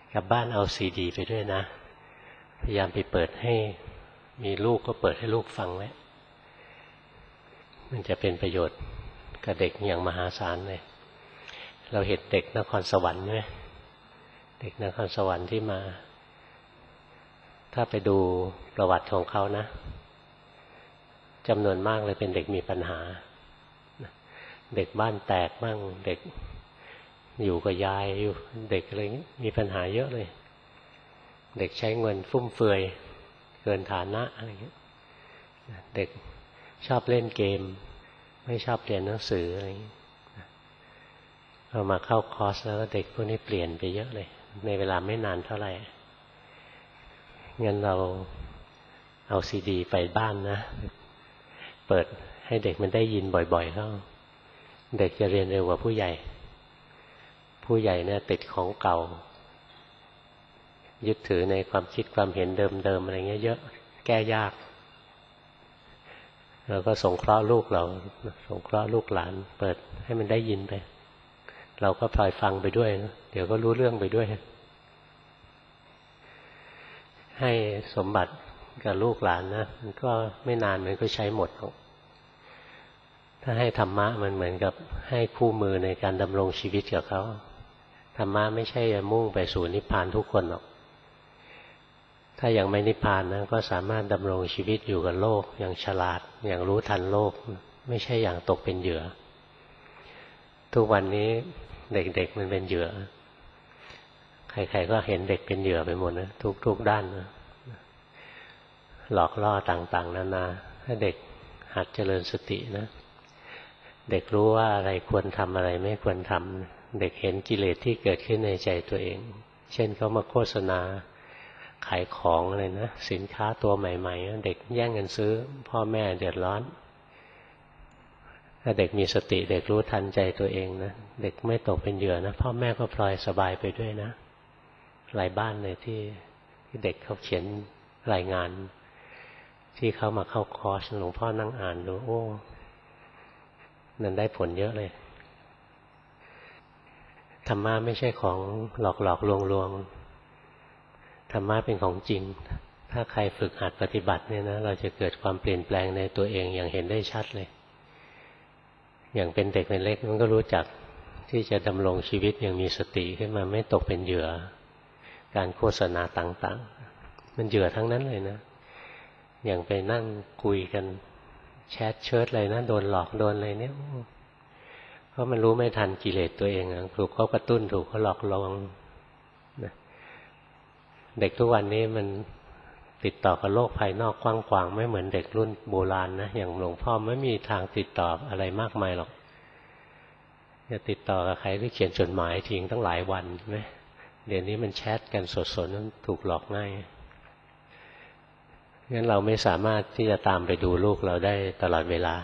กลับบ้านเอาซีดีไปด้วยนะพยายามไปเปิดให้มีลูกก็เปิดให้ลูกฟังไว้มันจะเป็นประโยชน์กับเด็กอย่างมหาศาลเลยเราเห็นเด็กนครสวรรค์ไหมเด็กนครสวรรค์ที่มาถ้าไปดูประวัติของเขานะจำนวนมากเลยเป็นเด็กมีปัญหาเด็กบ้านแตกบ้างเด็กอยู่กับยายอยู่เด็กอะไรมีปัญหาเยอะเลยเด็กใช้เงินฟุ่มเฟือยเกินฐานะอะไรเงี้ยเด็กชอบเล่นเกมไม่ชอบเรียนหนังสืออะไรเงี้ยเรามาเข้าคอร์สแล้วเด็กพวกนี้เปลี่ยนไปเยอะเลยในเวลาไม่นานเท่าไหร่งั้นเราเอาซีดีไปบ้านนะเปิดให้เด็กมันได้ยินบ่อยๆเข้าเด็กจะเรียนเร็วกว่าผู้ใหญ่ผู้ใหญ่เนี่ยติดของเก่ายึดถือในความคิดความเห็นเดิมๆอะไรเงี้ยเยอะแก้ยากเราก็สงเคราะห์ลูกเราสงเคราะห์ลูกหลานเปิดให้มันได้ยินไปเราก็พลอยฟังไปด้วยนะเดี๋ยวก็รู้เรื่องไปด้วยให้สมบัติกับลูกหลานนะมันก็ไม่นานมันก็ใช้หมดถ้าให้ธรรมะมันเหมือนกับให้คู่มือในการดำรงชีวิตกับเขาธรรมะไม่ใช่มุ่งไปสู่นิพพานทุกคนหรอกถ้ายังไม่นิพพานนะก็สามารถดำรงชีวิตอยู่กับโลกอย่างฉลาดอย่างรู้ทันโลกไม่ใช่อย่างตกเป็นเหยื่อทุกวันนี้เด็กๆมันเป็นเหยื่อใครๆก็เห็นเด็กเป็นเหยื่อไปหมดนะทุกด้านนะหลอกล่อต่างๆนานาถ้าเด็กหัดเจริญสตินะเด็กรู้ว่าอะไรควรทำอะไรไม่ควรทำเด็กเห็นกิเลสที่เกิดขึ้นในใจตัวเองเช่นเขามาโฆษณาขายของอะไรนะสินค้าตัวใหม่ๆเด็กแย่งกันซื้อพ่อแม่เดือดร้อนถ้าเด็กมีสติเด็กรู้ทันใจตัวเองนะเด็กไม่ตกเป็นเหยื่อนะพ่อแม่ก็พลอยสบายไปด้วยนะหลายบ้านเลยที่เด็กเขาเขียนรายงานที่เขามาเข้าคอร์สหลวงพ่อนั่งอ่านดูโอ้นั่นได้ผลเยอะเลยธรรมะไม่ใช่ของหลอกลวงธรรมะเป็นของจริงถ้าใครฝึกหัดปฏิบัติเนี่ยนะเราจะเกิดความเปลี่ยนแปลงในตัวเองอย่างเห็นได้ชัดเลยอย่างเป็นเด็กเป็นเล็กมันก็รู้จักที่จะดำรงชีวิตอย่างมีสติขึ้นมาไม่ตกเป็นเหยื่อการโฆษณาต่างๆมันเหยื่อทั้งนั้นเลยนะอย่างไปนั่งคุยกันแชทเชิดอะไรนะโดนหลอกโดนอะไรเนี่ยเพราะมันรู้ไม่ทันกิเลสตัวเองถูกเขากระตุ้นถูกเขาหลอกลวงนะเด็กทุกวันนี้มันติดต่อกับโลกภายนอกกว้างขวางไม่เหมือนเด็กรุ่นโบราณนะอย่างหลวงพ่อไม่มีทางติดต่ออะไรมากมายหรอกจะติดต่อกับใครหรือเขียนจดหมายทิ้งตั้งหลายวันไหมเดี๋ยวนี้มันแชทกันสดๆนั้นถูกหลอกง่ายงั้นเราไม่สามารถที่จะตามไปดูลูกเราได้ตลอดเวลา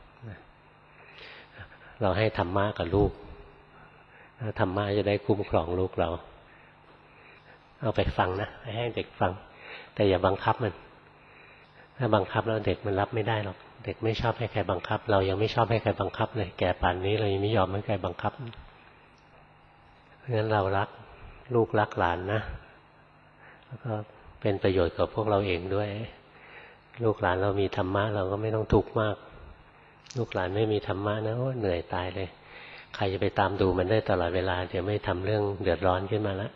เราให้ธรรมะกับลูกธรรมะจะได้คุ้มครองลูกเราเอาไปฟังนะให้เด็กฟังแต่อย่าบังคับมันถ้าบังคับแล้วเด็กมันรับไม่ได้หรอกเด็กไม่ชอบให้ใครบังคับเรายังไม่ชอบให้ใครบังคับเลยแก่ป่านนี้เรายังไม่ยอมให้ใครบังคับเพราะฉะนั้นเรารักลูกรักหลานนะแล้วก็เป็นประโยชน์กับพวกเราเองด้วยลูกหลานเรามีธรรมะเราก็ไม่ต้องทุกข์มากลูกหลานไม่มีธรรมะนะเหนื่อยตายเลยใครจะไปตามดูมันได้ตลอดเวลาเดี๋ยวไม่ทำเรื่องเดือดร้อนขึ้นมาแล้ว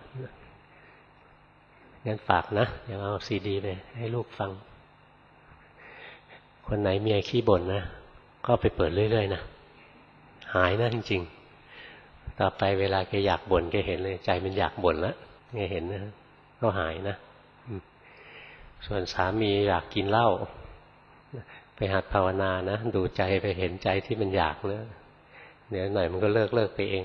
งั้นฝากนะเดี๋ยวเอาซีดีไปให้ลูกฟังคนไหนเมียขี้บ่นนะก็ไปเปิดเรื่อยๆนะหายนะจริงๆต่อไปเวลาแกอยากบ่นแกเห็นเลยใจมันอยากบ่นแล้วแกเห็นนะก็หายนะส่วนสามีอยากกินเหล้าไปหัดภาวนานะดูใจไปเห็นใจที่มันอยากนะเดี๋ยวหน่อยมันก็เลิกไปเอง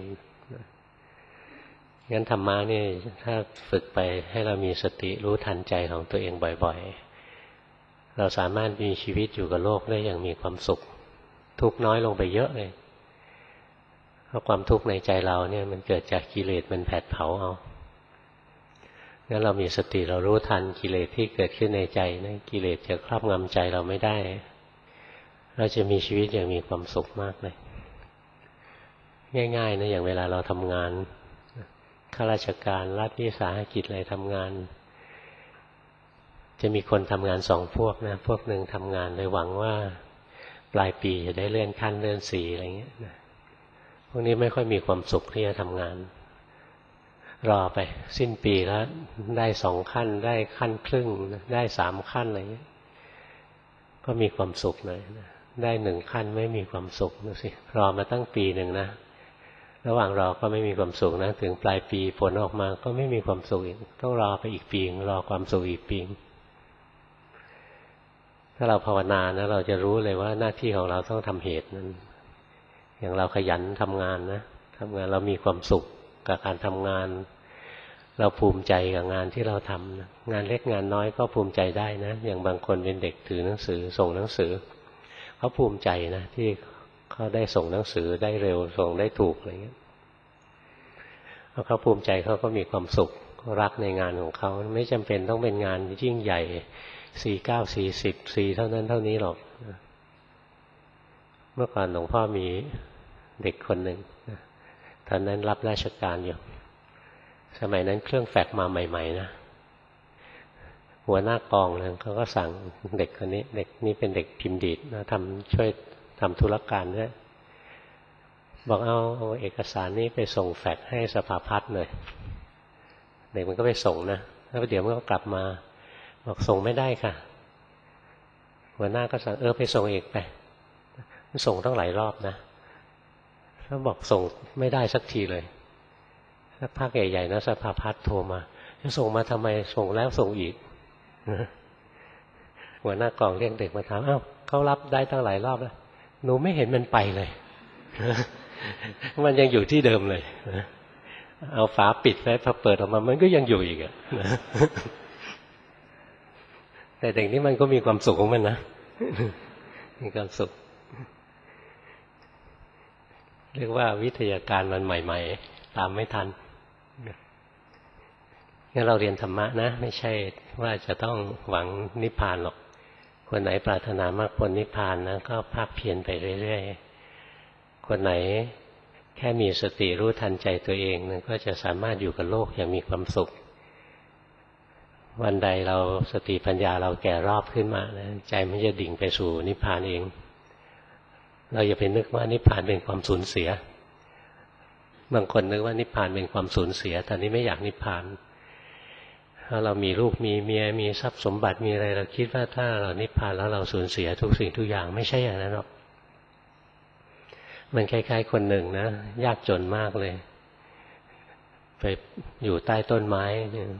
งั้นธรรมะนี่ถ้าฝึกไปให้เรามีสติรู้ทันใจของตัวเองบ่อยๆเราสามารถมีชีวิตอยู่กับโลกได้อย่างมีความสุขทุกข์น้อยลงไปเยอะเลยเพราะความทุกข์ในใจเราเนี่ยมันเกิดจากกิเลสมันแผดเผาเอางั้นเรามีสติเรารู้ทันกิเลสที่เกิดขึ้นในใจนะกิเลสจะครอบงำใจเราไม่ได้เราจะมีชีวิตอย่างมีความสุขมากเลยง่ายๆนะอย่างเวลาเราทำงานข้าราชการรัฐวิสาหกิจอะไรทำงานจะมีคนทำงาน2 พวกนะพวกหนึ่งทำงานเลยหวังว่าปลายปีจะได้เลื่อนขั้นเลื่อนสีอะไรเงี้ยพวกนี้ไม่ค่อยมีความสุขที่จะทำงานรอไปสิ้นปีแล้วได้2 ขั้นได้ขั้นครึ่งได้3 ขั้นอะไรเงี้ยก็มีความสุขหน่อยนะได้1 ขั้นไม่มีความสุขดูสิรอมาตั้งปีหนึ่งนะระหว่างรอก็ไม่มีความสุขนะถึงปลายปีผลออกมาก็ไม่มีความสุขอีกต้องรอไปอีกปีรอความสุขอีกปีถ้าเราภาวนานะเราจะรู้เลยว่าหน้าที่ของเราต้องทำเหตุนั้นอย่างเราขยันทำงานนะทำงานเรามีความสุขกับการทำงานเราภูมิใจกับงานที่เราทำนะงานเล็กงานน้อยก็ภูมิใจได้นะอย่างบางคนเป็นเด็กถือหนังสือส่งหนังสือเขาภูมิใจนะที่เขาได้ส่งหนังสือได้เร็วส่งได้ถูกอะไรเงี้ยเพราะเขาภูมิใจเขาก็มีความสุขรักในงานของเขาไม่จำเป็นต้องเป็นงานยิ่งใหญ่49 40 4เท่านั้นเท่านี้หรอกเมื่อก่อนหลวงพ่อมีเด็กคนหนึ่งตอนนั้นรับราชการอยู่สมัยนั้นเครื่องแฟกซ์มาใหม่ๆนะหัวหน้ากองเลยเขาก็สั่งเด็กคนนี้เด็กนี้เป็นเด็กพิมพ์ดีดนะช่วยทำธุรการด้วยบอกเอาเอกสารนี้ไปส่งแฟกซ์ให้สภาพัฒน์หน่อยเด็กมันก็ไปส่งนะแล้วเดี๋ยวมันก็กลับมาบอกส่งไม่ได้ค่ะหัวหน้าก็สั่งไปส่งเอกไปส่งตั้งหลายรอบนะแล้วบอกส่งไม่ได้สักทีเลยสักพักใหญ่ๆนะสภาพัฒน์โทรมาจะส่งมาทำไมส่งแล้วส่งอีกหัวหน้ากองเรียกเด็กมาถามเขารับได้ตั้งหลายรอบแล้วหนูไม่เห็นมันไปเลยมันยังอยู่ที่เดิมเลยเอาฝาปิดไว้พอเปิดออกมามันก็ยังอยู่อีกแต่เด็กนี้มันก็มีความสุขของมันนะมีความสุขเรียกว่าวิทยาการมันใหม่ๆตามไม่ทันงั้นเราเรียนธรรมะนะไม่ใช่ว่าจะต้องหวังนิพพานหรอกคนไหนปรารถนามรรคผลนิพพานนะก็ภาคเพียรไปเรื่อยๆคนไหนแค่มีสติรู้ทันใจตัวเองนะก็จะสามารถอยู่กับโลกอย่างมีความสุขวันใดเราสติปัญญาเราแก่รอบขึ้นมานะใจมันจะดิ่งไปสู่นิพพานเองเราอย่าไปนึกว่านิพพานเป็นความสูญเสียบางคนนึกว่านิพพานเป็นความสูญเสียแต่นี้ไม่อยากนิพพานถ้าเรามีลูกมีเมียมีทรัพย์สมบัติมีอะไรเราคิดว่าถ้าเรานิพพานแล้วเราสูญเสียทุกสิ่งทุกอย่างไม่ใช่อย่างนั้นหรอกมันคล้ายๆคนหนึ่งนะยากจนมากเลยไปอยู่ใต้ต้นไม้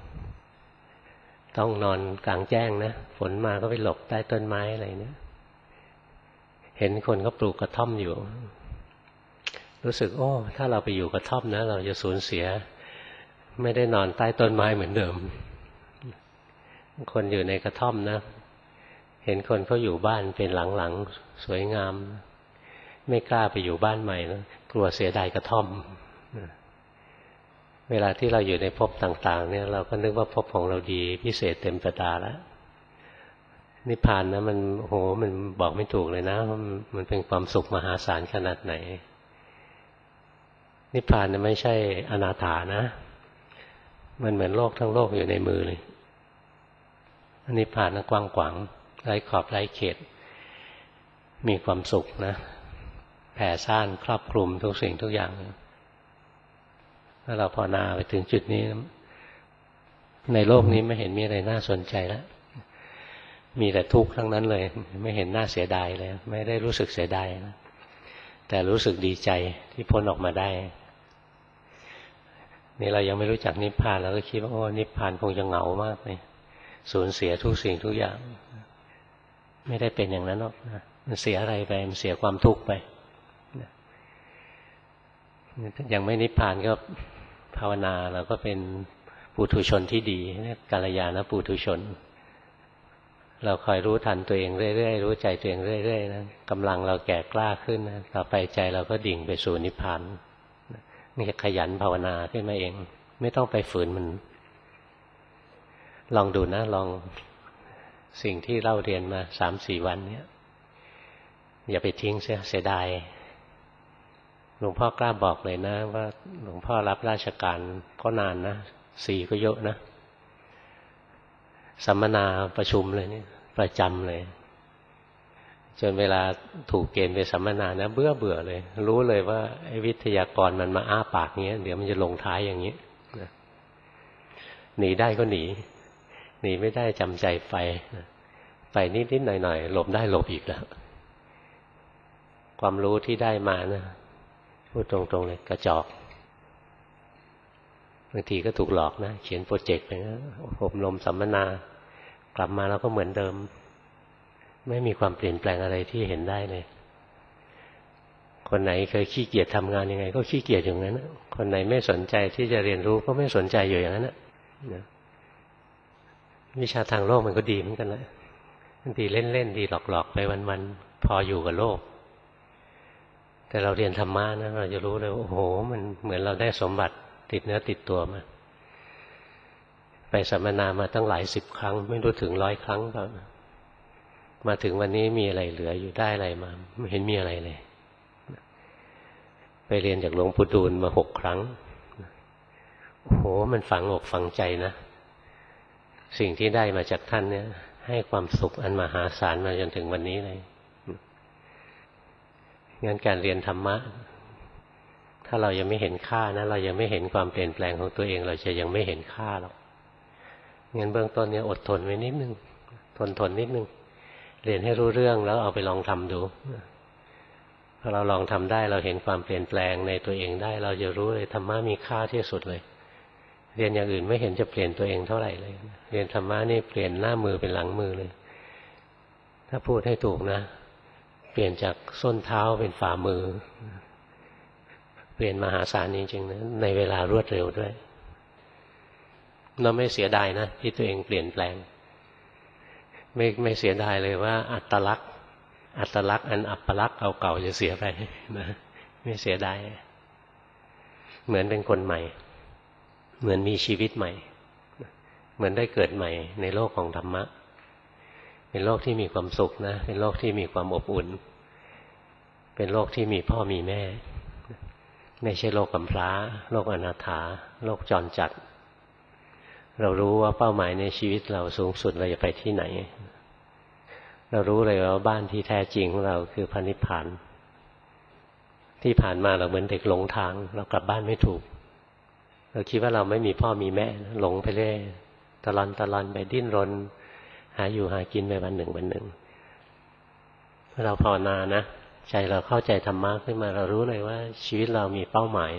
ต้องนอนกลางแจ้งนะฝนมาก็ไปหลบใต้ต้นไม้อะไรเนี่ยเห็นคนก็ปลูกกระท่อมอยู่รู้สึกถ้าเราไปอยู่กระท่อมนะเราจะสูญเสียไม่ได้นอนใต้ต้นไม้เหมือนเดิมคนอยู่ในกระท่อมนะเห็นคนเขาอยู่บ้านเป็นหลังๆสวยงามไม่กล้าไปอยู่บ้านใหม่นะกลัวเสียดายกระท่อมเวลาที่เราอยู่ในภพต่างๆเนี่ยเราก็นึกว่าภพของเราดีพิเศษเต็มประดาแล้วนิพพานนะมันมันบอกไม่ถูกเลยนะมันเป็นความสุขมหาศาลขนาดไหนนิพพานนะไม่ใช่อนาถานะมันเหมือนโลกทั้งโลกอยู่ในมือเลยนิพพานนะกว้างขวางไร้ขอบไร้เขตมีความสุขนะแผ่ซ่านครอบคลุมทุกสิ่งทุกอย่างถ้าเราภาวนาไปถึงจุดนี้ในโลกนี้ไม่เห็นมีอะไรน่าสนใจแล้วมีแต่ทุกข์ทั้งนั้นเลยไม่เห็นน่าเสียดายเลยไม่ได้รู้สึกเสียดายนะแต่รู้สึกดีใจที่พ้นออกมาได้นี่เรายังไม่รู้จักนิพพานเราก็คิดว่านิพพานคงจะเหงามากเลยสูญเสียทุกสิ่งทุกอย่างไม่ได้เป็นอย่างนั้นหรอกนะมันเสียอะไรไปมันเสียความทุกข์ไปยังไม่นิพพานก็ภาวนาเราก็เป็นปุถุชนที่ดีกัลยาณปุถุชนเราคอยรู้ทันตัวเองเรื่อยๆรู้ใจตัวเองเรื่อยๆนะกำลังเราแก่กล้าขึ้นนะต่อไปใจเราก็ดิ่งไปสู่นิพพานนี่ขยันภาวนาขึ้นมาเองไม่ต้องไปฝืนมันลองดูนะลองสิ่งที่เล่าเรียนมา 3-4 วันเนี้ยอย่าไปทิ้งเสียดายหลวงพ่อกล้าบอกเลยนะว่าหลวงพ่อรับราชการก็นานนะ4ก็เยอะนะสัมมนาประชุมเลยนี่ประจำเลยจนเวลาถูกเกณฑ์ไปสัมมนานะเบื่อเลยรู้เลยว่าไอ้วิทยากรมันมาอ้าปากเงี้ยเดี๋ยวมันจะลงท้ายอย่างนี้หนีได้ก็หนีไม่ได้จำใจไปนิดหน่อยหลบได้หลบอีกแล้วความรู้ที่ได้มานะพูดตรงๆเลยกระจอกบางทีก็ถูกหลอกนะเขียนโปรเจกต์ไปนะอบรมสัมมนากลับมาแล้วก็เหมือนเดิมไม่มีความเปลี่ยนแปลงอะไรที่เห็นได้เลยคนไหนเคยขี้เกียจทำงานยังไงก็ขี้เกียจอย่างนั้นคนไหนไม่สนใจที่จะเรียนรู้ก็ไม่สนใจอยู่อย่างนั้นนะวิชาทางโลกมันก็ดีเหมือนกันนะดีเล่นๆดีหลอกๆไปวันๆพออยู่กับโลกแต่เราเรียนธรรมะนะเราจะรู้เลยโอ้โหมันเหมือนเราได้สมบัติติดเนื้อติดตัวมาไปสัมมนามาตั้งหลาย10 ครั้งไม่รู้ถึง100 ครั้งแล้วมาถึงวันนี้มีอะไรเหลืออยู่ได้อะไรมาไม่เห็นมีอะไรเลยไปเรียนจากหลวงปู่ดูลมา6 ครั้งโอ้โหมันฝังอกฝังใจนะสิ่งที่ได้มาจากท่านเนี่ยให้ความสุขอันมหาศาลมาจนถึงวันนี้เลยงั้นการเรียนธรรมะถ้าเรายังไม่เห็นค่านะเรายังไม่เห็นความเปลี่ยนแปลงของตัวเองเราจะยังไม่เห็นค่าหรอกงั้นเบื้องต้นเนี่ยอดทนไว้นิดนึงทนนิดนึงเรียนให้รู้เรื่องแล้วเอาไปลองทำดูพอเราลองทำได้เราเห็นความเปลี่ยนแปลงในตัวเองได้เราจะรู้เลยธรรมะมีค่าที่สุดเลยเรียนอย่างอื่นไม่เห็นจะเปลี่ยนตัวเองเท่าไหร่เลยเรียนธรรมะนี่เปลี่ยนหน้ามือเป็นหลังมือเลยถ้าพูดให้ถูกนะเปลี่ยนจากส้นเท้าเป็นฝ่ามือเปลี่ยนมหาศาลจริงๆนะในเวลารวดเร็วด้วยเราไม่เสียดายนะที่ตัวเองเปลี่ยนแปลงไม่เสียดายเลยว่าอัตลักษณ์อันอัปลักษณ์เก่าๆจะเสียไปนะไม่เสียดายเหมือนเป็นคนใหม่เหมือนมีชีวิตใหม่เหมือนได้เกิดใหม่ในโลกของธรรมะเป็นโลกที่มีความสุขนะเป็นโลกที่มีความอบอุ่นเป็นโลกที่มีพ่อมีแม่ไม่ใช่โลกกำพร้าโลกอนาถาโลกจรจัดเรารู้ว่าเป้าหมายในชีวิตเราสูงสุดเราจะไปที่ไหนเรารู้เลยว่าบ้านที่แท้จริงของเราคือพระนิพพานที่ผ่านมาเราเหมือนเด็กหลงทางเรากลับบ้านไม่ถูกเราคิดว่าเราไม่มีพ่อมีแม่หลงไปเรื่อยตะลอนไปดิ้นรนหาอยู่หากินไปวันหนึ่งเราภาวนานะใจเราเข้าใจธรรมะขึ้นมาเรารู้เลยว่าชีวิตเรามีเป้าหมาย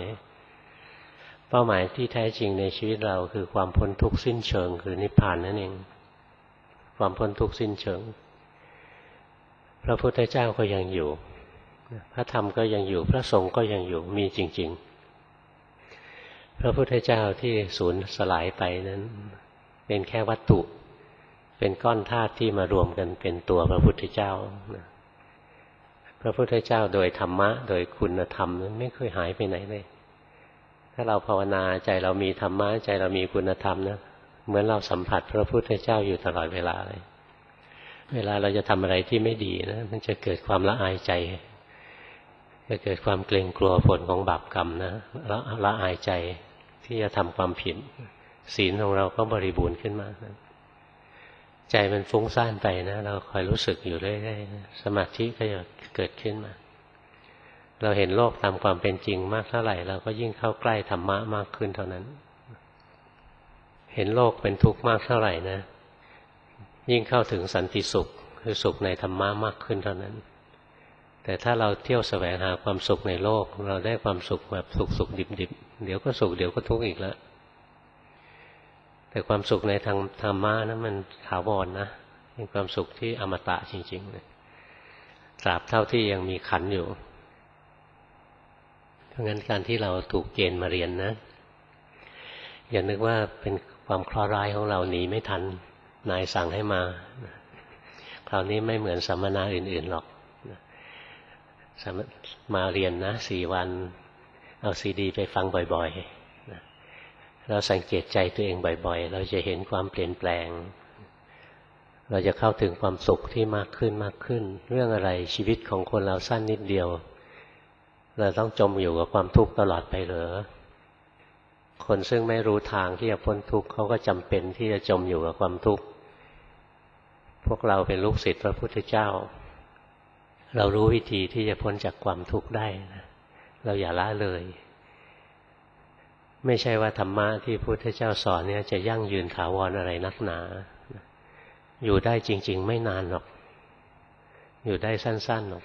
ที่แท้จริงในชีวิตเราคือความพ้นทุกข์สิ้นเชิงคือนิพพานนั่นเองความพ้นทุกข์สิ้นเชิงพระพุทธเจ้าก็ยังอยู่พระธรรมก็ยังอยู่พระสงฆ์ก็ยังอยู่มีจริงๆพระพุทธเจ้าที่สูญสลายไปนั้นเป็นแค่วัตถุเป็นก้อนธาตุที่มารวมกันเป็นตัวพระพุทธเจ้าพระพุทธเจ้าโดยธรรมะโดยคุณธรรมนั้นไม่เคยหายไปไหนเลยถ้าเราภาวนาใจเรามีธรรมะใจเรามีคุณธรรมนะเหมือนเราสัมผัสพระพุทธเจ้าอยู่ตลอดเวลาเลยเวลาเราจะทำอะไรที่ไม่ดีนะมันจะเกิดความละอายใจจะเกิดความเกรงกลัวผลของบาปกรรมนะละอายใจที่จะทำความผิดศีลของเราก็บริบูรณ์ขึ้นมาใจมันฟุ้งซ่านไปนะเราคอยรู้สึกอยู่เรื่อยๆสมาธิก็จะเกิดขึ้นมาเราเห็นโลกตามความเป็นจริงมากเท่าไหร่เราก็ยิ่งเข้าใกล้ธรรมะมากขึ้นเท่านั้นเห็นโลกเป็นทุกข์มากเท่าไหร่นะยิ่งเข้าถึงสันติสุขคือสุขในธรรมะมากขึ้นเท่านั้นแต่ถ้าเราเที่ยวแสวงหาความสุขในโลกเราได้ความสุขแบบสุขดิบๆเดี๋ยวก็สุขเดี๋ยวก็ทุกข์อีกแล้วแต่ความสุขในทางธรรมะนั้นมันถาวรนะเป็นความสุขที่อมตะจริงๆเลยตราบเท่าที่ยังมีขันธ์อยู่เพราะงั้นการที่เราถูกเกณฑ์มาเรียนนะอย่านึกว่าเป็นความเคราะห์ร้ายของเราหนีไม่ทันนายสั่งให้มาคราวนี้ไม่เหมือนสัมมนาอื่นๆหรอกมาเรียนนะ4 วันเอาซีดีไปฟังบ่อยๆเราสังเกตใจตัวเองบ่อยๆเราจะเห็นความเปลี่ยนแปลงเราจะเข้าถึงความสุขที่มากขึ้นเรื่องอะไรชีวิตของคนเราสั้นนิดเดียวเราต้องจมอยู่กับความทุกข์ตลอดไปเหรอคนซึ่งไม่รู้ทางที่จะพ้นทุกข์เขาก็จำเป็นที่จะจมอยู่กับความทุกข์พวกเราเป็นลูกศิษย์พระพุทธเจ้าเรารู้วิธีที่จะพ้นจากความทุกข์ได้นะเราอย่าละเลยไม่ใช่ว่าธรรมะที่พระพุทธเจ้าสอนเนี่ยจะยั่งยืนถาวรอะไรนักหนาอยู่ได้จริงๆไม่นานหรอกอยู่ได้สั้นๆหรอก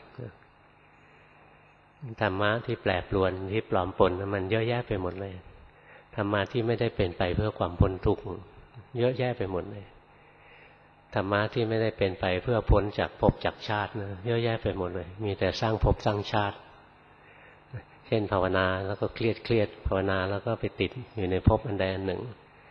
ธรรมะที่แปรปรวนที่ปลอมปนมันเยอะแยะไปหมดเลยธรรมะที่ไม่ได้เป็นไปเพื่อความพ้นทุกข์เยอะแยะไปหมดเลยธรรมะที่ไม่ได้เป็นไปเพื่อพ้นจากภพจากชาตินะเยอะแยะไปหมดเลยมีแต่สร้างภพสร้างชาติเช่นภาวนาแล้วก็เครียดภาวนาแล้วก็ไปติดอยู่ในภพอันใดอันหนึ่ง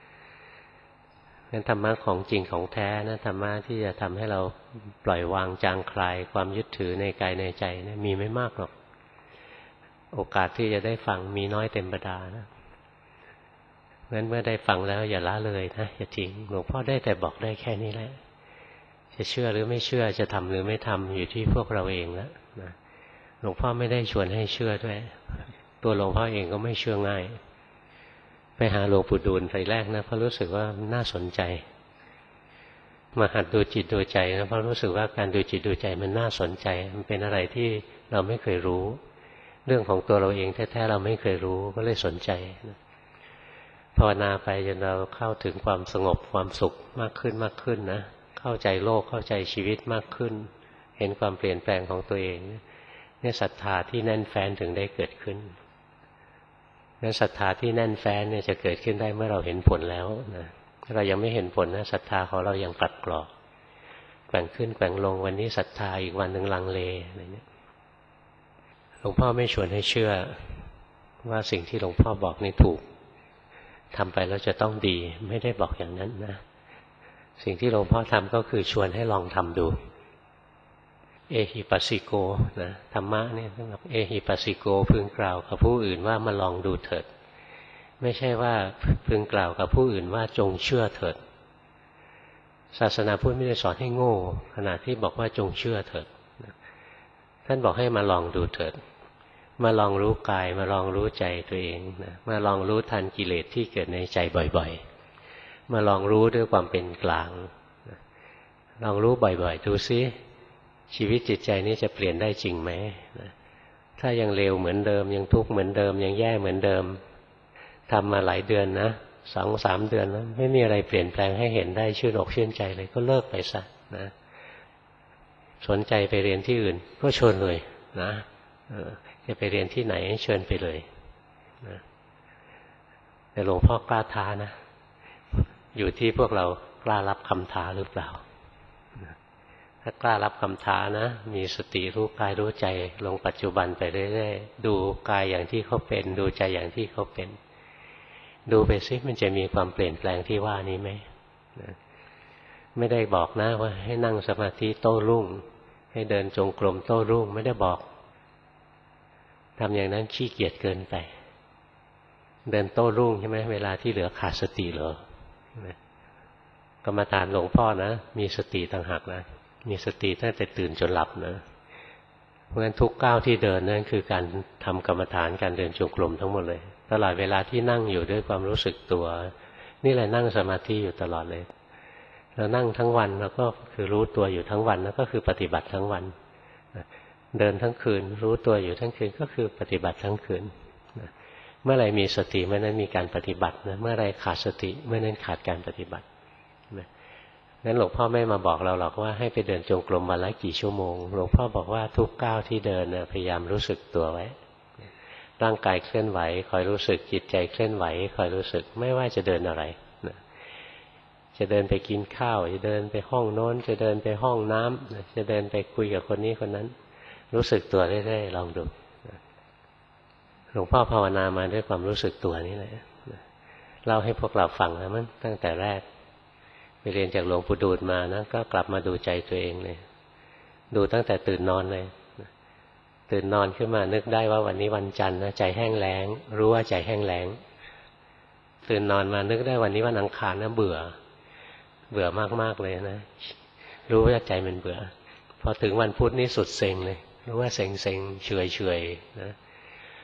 งั้นธรรมะของจริงของแท้นะธรรมะที่จะทำให้เราปล่อยวางจางคลายความยึดถือในกายในใจนะมีไม่มากหรอกโอกาสที่จะได้ฟังมีน้อยเต็มบรรดานะงั้นเมื่อได้ฟังแล้วอย่าละเลยนะอย่าทิ้งหลวงพ่อได้แต่บอกได้แค่นี้แหละจะเชื่อหรือไม่เชื่อจะทำหรือไม่ทำอยู่ที่พวกเราเองแล้วนะหลวงพ่อไม่ได้ชวนให้เชื่อด้วยตัวหลวงพ่อเองก็ไม่เชื่อง่ายไปหาหลวงปู่ดูลไฟแรกนะเพราะรู้สึกว่าน่าสนใจมาหัดดูจิตดูใจนะเพราะรู้สึกว่าการดูจิตดูใจมันน่าสนใจมันเป็นอะไรที่เราไม่เคยรู้เรื่องของตัวเราเองแท้ๆเราไม่เคยรู้ก็เลยสนใจภาวนาไปจนเราเข้าถึงความสงบความสุขมากขึ้นนะเข้าใจโลกเข้าใจชีวิตมากขึ้นเห็นความเปลี่ยนแปลงของตัวเองเนี่ยศรัทธาที่แน่นแฟ้นถึงได้เกิดขึ้นนั้นศรัทธาที่แน่นแฟ้นเนี่ยจะเกิดขึ้นได้เมื่อเราเห็นผลแล้วนะถ้าเรายังไม่เห็นผลนะศรัทธาของเรายังกลัดกรอกแกว่งขึ้นแกว่งลงวันนี้ศรัทธาอีกวันหนึ่งลังเลอะไรเนี่ยหลวงพ่อไม่ชวนให้เชื่อว่าสิ่งที่หลวงพ่อบอกนี่ถูกทำไปแล้วจะต้องดีไม่ได้บอกอย่างนั้นนะสิ่งที่หลวงพ่อทำก็คือชวนให้ลองทำดูเอหิปัสสิโกนะธรรมะเนี่ยต้องบอกเอหิปัสสิโกพึงกล่าวกับผู้อื่นว่ามาลองดูเถิดไม่ใช่ว่าพึงกล่าวกับผู้อื่นว่าจงเชื่อเถิดศาสนาพุทธไม่ได้สอนให้โง่ขณะที่บอกว่าจงเชื่อเถิดท่านบอกให้มาลองดูเถิดมาลองรู้กายมาลองรู้ใจตัวเองนะมาลองรู้ทันกิเลสที่เกิดในใจบ่อยๆมาลองรู้ด้วยความเป็นกลางลองรู้บ่อยๆดูซิชีวิตจิตใจนี้จะเปลี่ยนได้จริงไหมถ้ายังเลวเหมือนเดิมยังทุกข์เหมือนเดิมยังแย่เหมือนเดิมทำมาหลายเดือนนะ2-3 เดือนแล้วไม่มีอะไรเปลี่ยนแปลงให้เห็นได้ชื่นอกชื่นใจเลยก็เลิกไปซะนะสนใจไปเรียนที่อื่นก็ชวนเลยนะจะไปเรียนที่ไหนเชิญไปเลยนะแต่หลวงพ่อกล้าท้านะอยู่ที่พวกเรากล้ารับคำท้าหรือเปล่าถ้ากล้ารับคำท้านะมีสติรู้กายรู้ใจลงปัจจุบันไปเรื่อยๆดูกายอย่างที่เขาเป็นดูใจอย่างที่เขาเป็นดูไปซิมันจะมีความเปลี่ยนแปลงที่ว่านี้ไหมไม่ได้บอกนะว่าให้นั่งสมาธิโต้รุ่งให้เดินจงกรมโต้รุ่งไม่ได้บอกทำอย่างนั้นขี้เกียจเกินไปเดินโต้รุ่งใช่ไหมเวลาที่เหลือขาดสติเหรอกรรมฐานหลวงพ่อนะมีสติต่างหากนะมีสติตั้งแต่ตื่นจนหลับนะเพราะฉะนั้นทุกก้าวที่เดินนั่นคือการทำกรรมฐานการเดินจงกรมทั้งหมดเลยตลอดเวลาที่นั่งอยู่ด้วยความรู้สึกตัวนี่แหละนั่งสมาธิอยู่ตลอดเลยเรานั่งทั้งวันแล้วก็คือรู้ตัวอยู่ทั้งวันแล้วก็คือปฏิบัติทั้งวันเดินทั้งคืนรู้ตัวอยู่ทั้งคืนก็คือปฏิบัติทั้งคืนเมื่อไรมีสติเมื่อนั้นมีการปฏิบัตินะเมื่อไรขาดสติเมื่อนั้นขาดการปฏิบัติงั้นหลวงพ่อไม่มาบอกเราหรอกว่าให้ไปเดินจงกรมวันละกี่ชั่วโมงหลวงพ่อบอกว่าทุกก้าวที่เดินพยายามรู้สึกตัวไว้ร่างกายเคลื่อนไหวคอยรู้สึกจิตใจเคลื่อนไหวคอยรู้สึกไม่ว่าจะเดินอะไรจะเดินไปกินข้าวจะเดินไปห้องโน้นจะเดินไปห้องน้ำจะเดินไปคุยกับคนนี้คนนั้นรู้สึกตัวเรื่อยๆลองดูหลวงพ่อภาวนามาด้วยความรู้สึกตัวนี่แหละเล่าให้พวกเราฟังนะมันตั้งแต่แรกไปเรียนจากหลวงปู่ดูลมานะก็กลับมาดูใจตัวเองเลยดูตั้งแต่ตื่นนอนเลยตื่นนอนขึ้นมานึกได้ว่าวันนี้วันจันทร์นะใจแห้งแล้งรู้ว่าใจแห้งแล้งตื่นนอนมานึกได้วันนี้วันอังคารนะเบื่อมากๆเลยนะรู้ว่าใจมันเบื่อพอถึงวันพุธนี่สุดเซ็งเลยรู้ว่าเซ็งเฉยนะ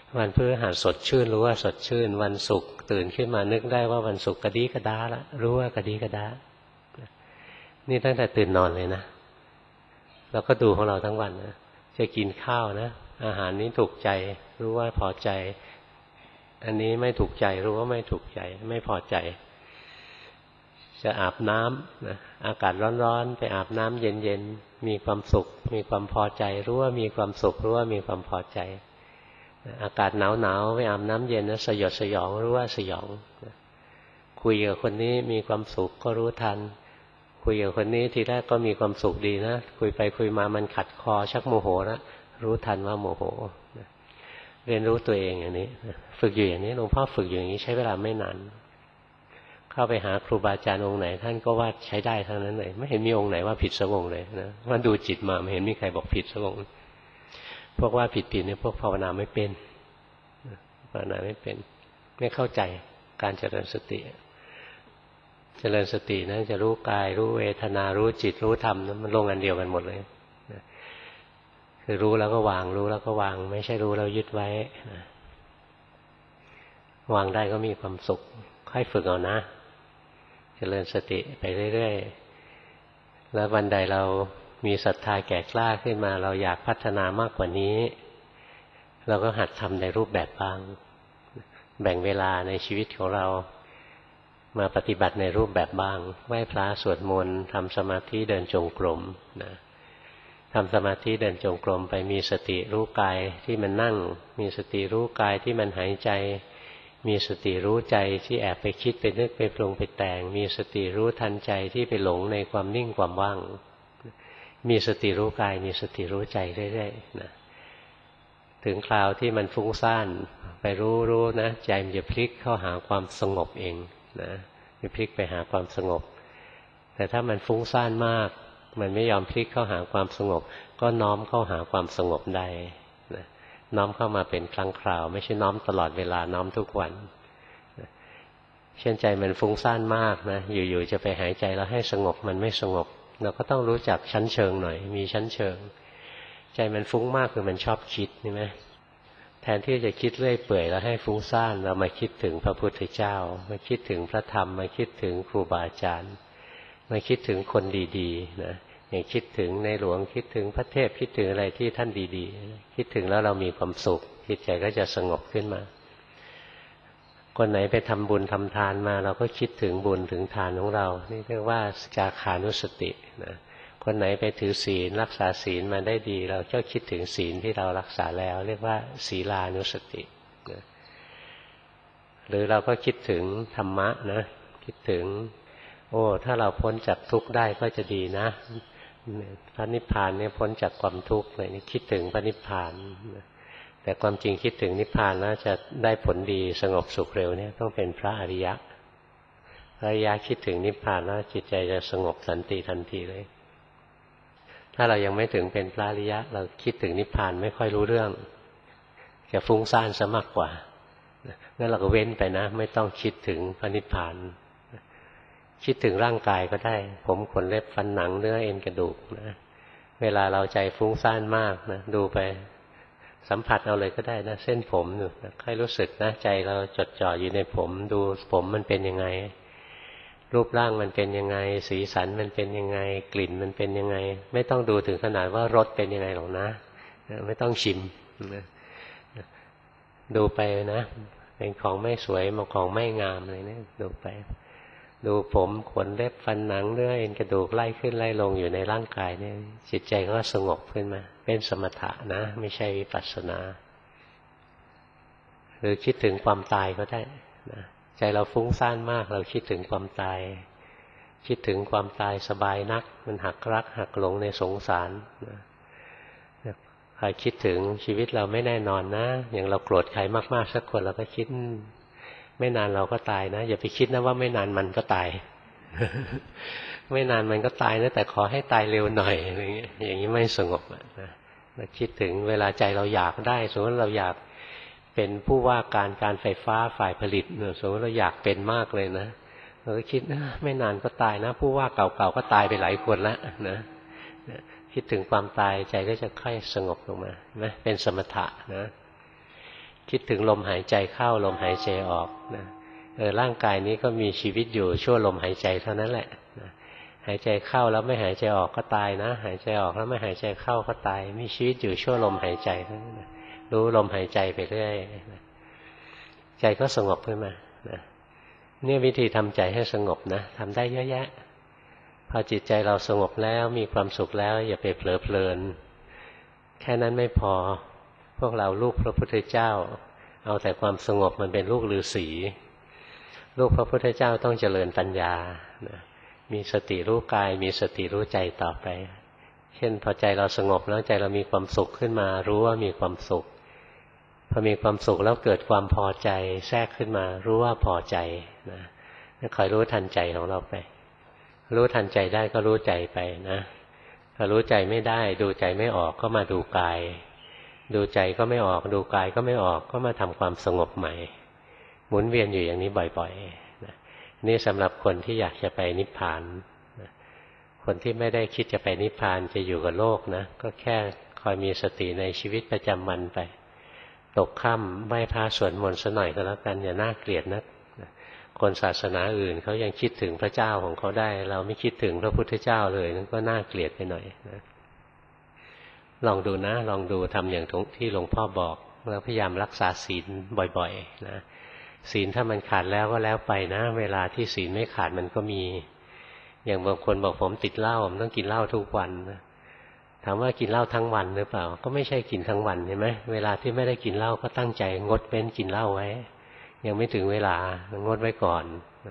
วันพฤหัสสดชื่นรู้ว่าสดชื่นวันศุกร์ตื่นขึ้นมานึกได้ว่าวันศุกร์กระดีกระดาละรู้ว่ากระดีกระดานี่ตั้งแต่ตื่นนอนเลยนะเราก็ดูของเราทั้งวันนะจะกินข้าวนะอาหารนี้ถูกใจรู้ว่าพอใจอันนี้ไม่ถูกใจรู้ว่าไม่ถูกใจไม่พอใจจะอาบน้ำนะอากาศร้อนๆไปอาบน้ำเย็นๆมีความสุขมีความพอใจรู้ว่ามีความสุขรู้ว่ามีความพอใจอากาศหนาวๆไปอาบน้ำเย็นนะสยดสยองรู้ว่าสยองคุยกับคนนี้มีความสุขก็รู้ทันคุยกับคนนี้ทีแรกก็มีความสุขดีนะคุยไปคุยมามันขัดคอชักโมโหแล้วรู้ทันว่าโมโหเรียนรู้ตัวเองอย่างนี้ฝึกอยู่อย่างนี้หลวงพ่อฝึกอยู่อย่างนี้ใช้เวลาไม่นานเข้าไปหาครูบาอาจารย์องค์ไหนท่านก็ว่าใช้ได้ทั้งนั้นเลยไม่เห็นมีองค์ไหนว่าผิดสักองค์เลยนะว่าดูจิตมาไม่เห็นมีใครบอกผิดสักองค์พวกว่าผิดเนี่ยพวกภาวนาไม่เป็นภาวนาไม่เป็นไม่เข้าใจการเจริญสติเจริญสตินะจะรู้กายรู้เวทนารู้จิตรู้ธรรมมันลงอันเดียวกันหมดเลยคือรู้แล้วก็วางรู้แล้วก็วางไม่ใช่รู้แล้วยึดไว้วางได้ก็มีความสุขค่อยฝึกเอานะเจริญสติไปเรื่อยๆแล้ววันใดเรามีศรัทธาแก่กล้าขึ้นมาเราอยากพัฒนามากกว่านี้เราก็หัดทำในรูปแบบบ้างแบ่งเวลาในชีวิตของเรามาปฏิบัติในรูปแบบบ้างไหว้พระสวดมนต์ทำสมาธิเดินจงกรมนะทำสมาธิเดินจงกรมไปมีสติรู้กายที่มันนั่งมีสติรู้กายที่มันหายใจมีสติรู้ใจที่แอบไปคิดไปนึกไปปรุงไปแต่งมีสติรู้ทันใจที่ไปหลงในความนิ่งความว่างมีสติรู้กายมีสติรู้ใจเรื่อยๆนะถึงคราวที่มันฟุ้งซ่านไปรู้นะใจมันจะพลิกเข้าหาความสงบเองนะจะพลิกไปหาความสงบแต่ถ้ามันฟุ้งซ่านมากมันไม่ยอมพลิกเข้าหาความสงบก็น้อมเข้าหาความสงบได้นะน้อมเข้ามาเป็นครั้งคราวไม่ใช่น้อมตลอดเวลาน้อมทุกวันนะเช่นใจมันฟุ้งซ่านมากนะอยู่ๆจะไปหายใจแล้วให้สงบมันไม่สงบเราก็ต้องรู้จักชั้นเชิงหน่อยมีชั้นเชิงใจมันฟุ้งมากคือมันชอบคิดใช่ไหมแทนที่จะคิดเรื่อยเปื่อยแล้วให้ฟุ้งซ่านเรามาคิดถึงพระพุทธเจ้ามาคิดถึงพระธรรมมาคิดถึงครูบาอาจารย์มาคิดถึงคนดีๆนะอย่างคิดถึงในหลวงคิดถึงพระเทพคิดถึงอะไรที่ท่านดีๆคิดถึงแล้วเรามีความสุขจิตใจก็จะสงบขึ้นมาคนไหนไปทำบุญทำทานมาเราก็คิดถึงบุญถึงทานของเรานี่เรียกว่าจาคานุสตินะคนไหนไปถือศีลรักษาศีลมาได้ดีเราก็คิดถึงศีลที่เรารักษาแล้วเรียกว่าศีลานุสตินะหรือเราก็คิดถึงธรรมะนะคิดถึงโอ้ถ้าเราพ้นจากทุกข์ได้ก็จะดีนะพระนิพพานเนี่ยพ้นจากความทุกข์เลยนี่คิดถึงพระนิพพานแต่ความจริงคิดถึงนิพพานแล้วจะได้ผลดีสงบสุขเร็วเนี่ยต้องเป็นพระอริยะพระอริยะคิดถึงนิพพานแล้วจิตใจจะสงบสันติทันทีเลยถ้าเรายังไม่ถึงเป็นพระอริยะเราคิดถึงนิพพานไม่ค่อยรู้เรื่องจะฟุ้งซ่านซะมากกว่างั้นเราก็เว้นไปนะไม่ต้องคิดถึงพระนิพพานคิดถึงร่างกายก็ได้ผมขนเล็บฟันหนังเนื้อเอ็นกระดูกนะเวลาเราใจฟุ้งซ่านมากนะดูไปสัมผัสเอาเลยก็ได้นะเส้นผมอยู่ค่อยรู้สึกนะใจเราจดจ่ออยู่ในผมดูผมมันเป็นยังไงรูปร่างมันเป็นยังไงสีสันมันเป็นยังไงกลิ่นมันเป็นยังไงไม่ต้องดูถึงขนาดว่ารสเป็นยังไงหรอกนะไม่ต้องชิมดูไปนะเป็นของไม่สวยมาของไม่งามอะไรเนี่ยดูไปดูผมขนเล็บฟันหนังเนื้อเอ็นกระดูกไล่ขึ้นไล่ลงอยู่ในร่างกายเนี่ยจิตใจก็สงบขึ้นมาเป็นสมถะนะไม่ใช่วิปัสสนาหรือคิดถึงความตายก็ได้นะใจเราฟุ้งซ่านมากเราคิดถึงความตายคิดถึงความตายสบายนักมันหักรักหักหลงในสงสารนะใครคิดถึงชีวิตเราไม่แน่นอนนะอย่างเราโกรธใครมากๆสักคนเราก็คิดไม่นานเราก็ตายนะอย่าไปคิดนะว่าไม่นานมันก็ตาย ไม่นานมันก็ตายนะแต่ขอให้ตายเร็วหน่อยอะไรอย่างนี้ไม่สงบนะคิดถึงเวลาใจเราอยากได้สมมติเราอยากเป็นผู้ว่าการไฟฟ้าฝ่ายผลิตสมมติเราอยากเป็นมากเลยนะเราก็คิดนะไม่นานก็ตายนะผู้ว่าเก่าๆก็ตายไปหลายคนแล้วนะคิดถึงความตายใจก็จะค่อยสงบลงมานะเป็นสมถะนะคิดถึงลมหายใจเข้าลมหายใจออกนะร่างกายนี้ก็มีชีวิตอยู่ชั่วลมหายใจเท่านั้นแหละนะหายใจเข้าแล้วไม่หายใจออกก็ตายนะหายใจออกแล้วไม่หายใจเข้าก็ตายมีชีวิตอยู่ชั่วลมหายใจเท่านั้นนะรู้ลมหายใจไปเรื่อยนะใจก็สงบขึ้นมานะเนี่ยวิธีทำใจให้สงบนะทำได้เยอะแยะพอจิตใจเราสงบแล้วมีความสุขแล้วอย่าไปเผลอเพลินแค่นั้นไม่พอพวกเราลูกพระพุทธเจ้าเอาแต่ความสงบมันเป็นลูกฤาษีลูกพระพุทธเจ้าต้องเจริญปัญญานะมีสติรู้กายมีสติรู้ใจต่อไปเช่นพอใจเราสงบแล้วใจเรามีความสุขขึ้นมารู้ว่ามีความสุขพอมีความสุขแล้วเกิดความพอใจแทรกขึ้นมารู้ว่าพอใจนะคอยรู้ทันใจของเราไปรู้ทันใจได้ก็รู้ใจไปนะถ้ารู้ใจไม่ได้ดูใจไม่ออกก็มาดูกายดูใจก็ไม่ออกดูกายก็ไม่ออกก็มาทำความสงบใหม่หมุนเวียนอยู่อย่างนี้บ่อยๆนะนี่สำหรับคนที่อยากจะไปนิพพานนะคนที่ไม่ได้คิดจะไปนิพพานจะอยู่กับโลกนะก็แค่คอยมีสติในชีวิตประจำวันไปตกค่ำไหว้พระสวดมนต์ซะหน่อยก็แล้วกันอย่าน่าเกลียดนะคนศาสนาอื่นเขายังคิดถึงพระเจ้าของเขาได้เราไม่คิดถึงพระพุทธเจ้าเลยนั่นก็น่าเกลียดไปหน่อยนะลองดูนะลองดูทำอย่างที่หลวงพ่อบอกแล้วพยายามรักษาศีลบ่อยๆนะศีลถ้ามันขาดแล้วก็แล้วไปนะเวลาที่ศีลไม่ขาดมันก็มีอย่างบางคนบอกผมติดเหล้าผมต้องกินเหล้าทุกวันนะถามว่ากินเหล้าทั้งวันหรือเปล่าก็ไม่ใช่กินทั้งวันใช่ไหมเวลาที่ไม่ได้กินเหล้าก็ตั้งใจงดเว้นกินเหล้าไว้ยังไม่ถึงเวลางดไว้ก่อน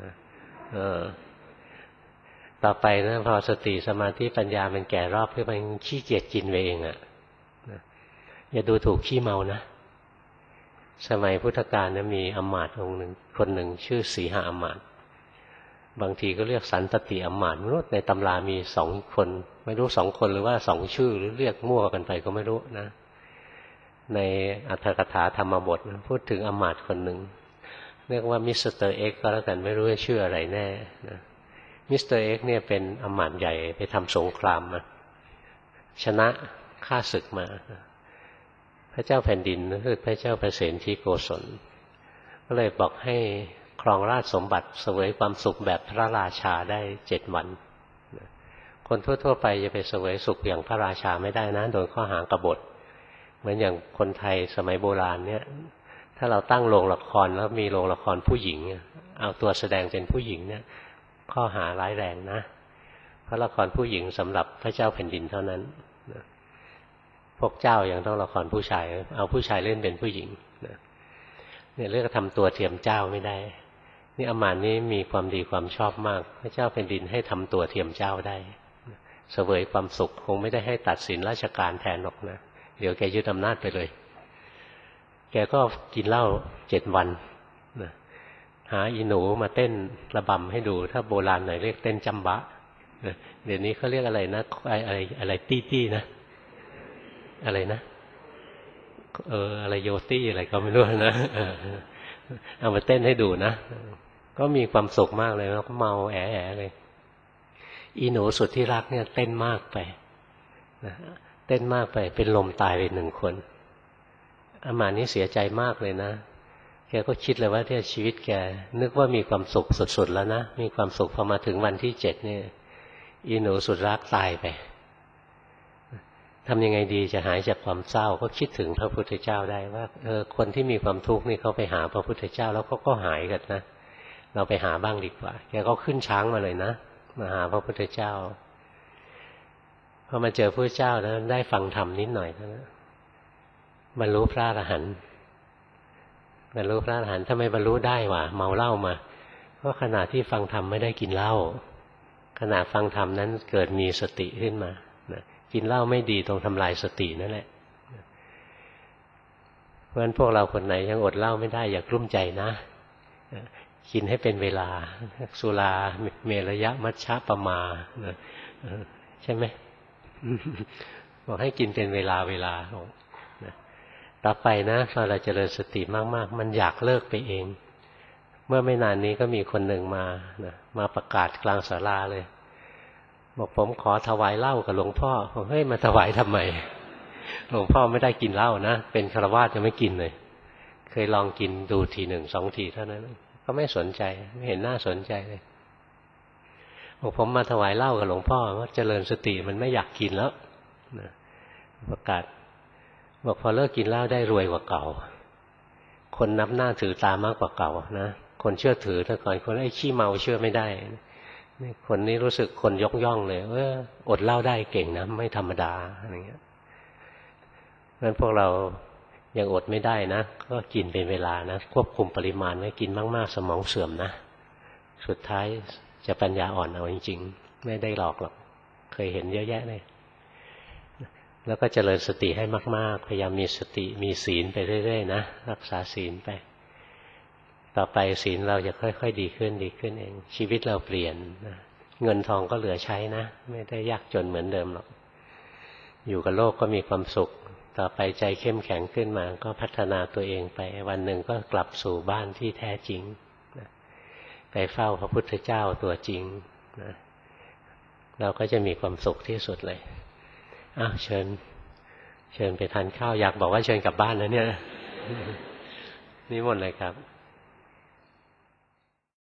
ต่อไปนะพอสติสมาธิปัญญามันแก่รอบขึ้นไปขี้เกียจกินไปเองอ่ะอย่าดูถูกขี้เมานะสมัยพุทธกาลนะมีอมาตย์องค์หนึ่งคนหนึ่งชื่อสีหอมาตย์บางทีก็เรียกสันตติอมาตย์ไม่รู้ในตำรามี2 คนไม่รู้2 คนหรือว่า2 ชื่อหรือเรียกมั่วกันไปก็ไม่รู้นะในอรรถกถาธรรมบทพูดถึงอมาตย์คนหนึ่งเรียกว่ามิสเตอร์เอ็กซ์ก็แล้วกันไม่รู้ว่าชื่ออะไรแน่นะมิสเตอร์เอ็กซ์เนี่ยเป็นอมาตย์ใหญ่ไปทำสงครามมาชนะฆ่าศึกมาพระเจ้าแผ่นดินคือพระเจ้าประเสนทิโกศลก็เลยบอกให้ครองราชสมบัติเสวยความสุขแบบพระราชาได้7 วันคนทั่วๆไปจะไปเสวยสุขอย่างพระราชาไม่ได้นะโดนข้อหากบฏเหมือนอย่างคนไทยสมัยโบราณเนี่ยถ้าเราตั้งโรงละครแล้วมีโรงละครผู้หญิงเอาตัวแสดงเป็นผู้หญิงเนี่ยข้อหาร้ายแรงนะเพราะละครผู้หญิงสำหรับพระเจ้าแผ่นดินเท่านั้นพวกเจ้ายังต้องละครผู้ชายเอาผู้ชายเล่นเป็นผู้หญิงเนี่ยเรียกทำตัวเทียมเจ้าไม่ได้นี่อมาตย์นี้มีความดีความชอบมากพระเจ้าแผ่นดินให้ทำตัวเทียมเจ้าได้เสวยความสุขคงไม่ได้ให้ตัดสินราชการแทนหรอกนะเดี๋ยวแกยึดอำนาจไปเลยแกก็กินเหล้า7 วันนะหาอีหนูมาเต้นระบำให้ดูถ้าโบราณหน่อยเรียกเต้นจำบะเดี๋ยวนี้เขาเรียกอะไรนะอะไรตี้นะอะไรนะอะไรโยตี้อะไรก็ไม่รู้นะเอามาเต้นให้ดูนะก็มีความสุขมากเลยแล้วก็เมาแอ๋เลยอีหนูสุดที่รักเนี่ยเต้นมากไปเต้นมากไปเป็นลมตายไป1 คนอามานี้เสียใจมากเลยนะแกก็คิดเลยว่าที่ชีวิตแกนึกว่ามีความสุขสุดๆแล้วนะมีความสุขพอมาถึงวันที่7เนี่ยอีหนูสุดรักตายไปทำยังไงดีจะหายจากความเศร้าก็คิดถึงพระพุทธเจ้าได้ว่าคนที่มีความทุกข์นี่เขาไปหาพระพุทธเจ้าแล้วก็หายกันนะเราไปหาบ้างดีกว่าแกก็ขึ้นช้างมาเลยนะมาหาพระพุทธเจ้าพอมาเจอพระเจ้านะได้ฟังธรรมนิดหน่อยนะบรรลุพระอรหันต์บรรลุพระอรหันต์ทำไมบรรลุได้วะเมาเหล้ามาเพราะขณะที่ฟังธรรมไม่ได้กินเหล้าขณะฟังธรรมนั้นเกิดมีสติขึ้นมากินเหล้าไม่ดีตรงทำลายสตินั่นแหละเพราะฉะนั้นพวกเราคนไหนยังอดเหล้าไม่ได้อย่ากลุ้มใจนะกินให้เป็นเวลาสุราเมรยะมัชฌะปมาใช่ไหมบอกให้กินเป็นเวลาต่อไปนะพอเราเจริญสติมากๆมันอยากเลิกไปเองเมื่อไม่นานนี้ก็มีคนหนึ่งมาประกาศกลางศาลาเลยบอกผมขอถวายเหล้ากับหลวงพ่อผมให้มาถวายทำไมหลวงพ่อไม่ได้กินเหล้านะเป็นฆราวาสจะไม่กินเลยเคยลองกินดูทีหนึ่งสองทีเท่านั้นก็ไม่สนใจไม่เห็นน่าสนใจเลยบอกผมมาถวายเหล้ากับหลวงพ่อว่าเจริญสติมันไม่อยากกินแล้วนะประกาศบอกพอเลิกกินเหล้าได้รวยกว่าเก่าคนนับหน้าถือตามากกว่าเก่านะคนเชื่อถือแต่ก่อนคนไอ้ขี้เมาเชื่อไม่ได้คนนี้รู้สึกคนยกย่องเลยอดเหล้าได้เก่งนะไม่ธรรมดาอะไรเงี้ยงั้นพวกเรายังอดไม่ได้นะก็กินเป็นเวลานะควบคุมปริมาณไม่กินมากๆสมองเสื่อมนะสุดท้ายจะปัญญาอ่อนเอาจริงๆไม่ได้หลอกหรอกเคยเห็นเยอะแยะเลยแล้วก็เจริญสติให้มากๆพยายามมีสติมีศีลไปเรื่อยๆนะรักษาศีลไปต่อไปศีลเราจะค่อยๆดีขึ้นดีขึ้นเองชีวิตเราเปลี่ยนนะเงินทองก็เหลือใช้นะไม่ได้ยากจนเหมือนเดิมหรอกอยู่กับโลกก็มีความสุขต่อไปใจเข้มแข็งขึ้นมาก็พัฒนาตัวเองไปวันหนึ่งก็กลับสู่บ้านที่แท้จริงนะไปเฝ้าพระพุทธเจ้าตัวจริงนะเราก็จะมีความสุขที่สุดเลยเชิญไปทานข้าวอยากบอกว่าเชิญกลับบ้านนะเนี่ยนิมนต์เลยครับ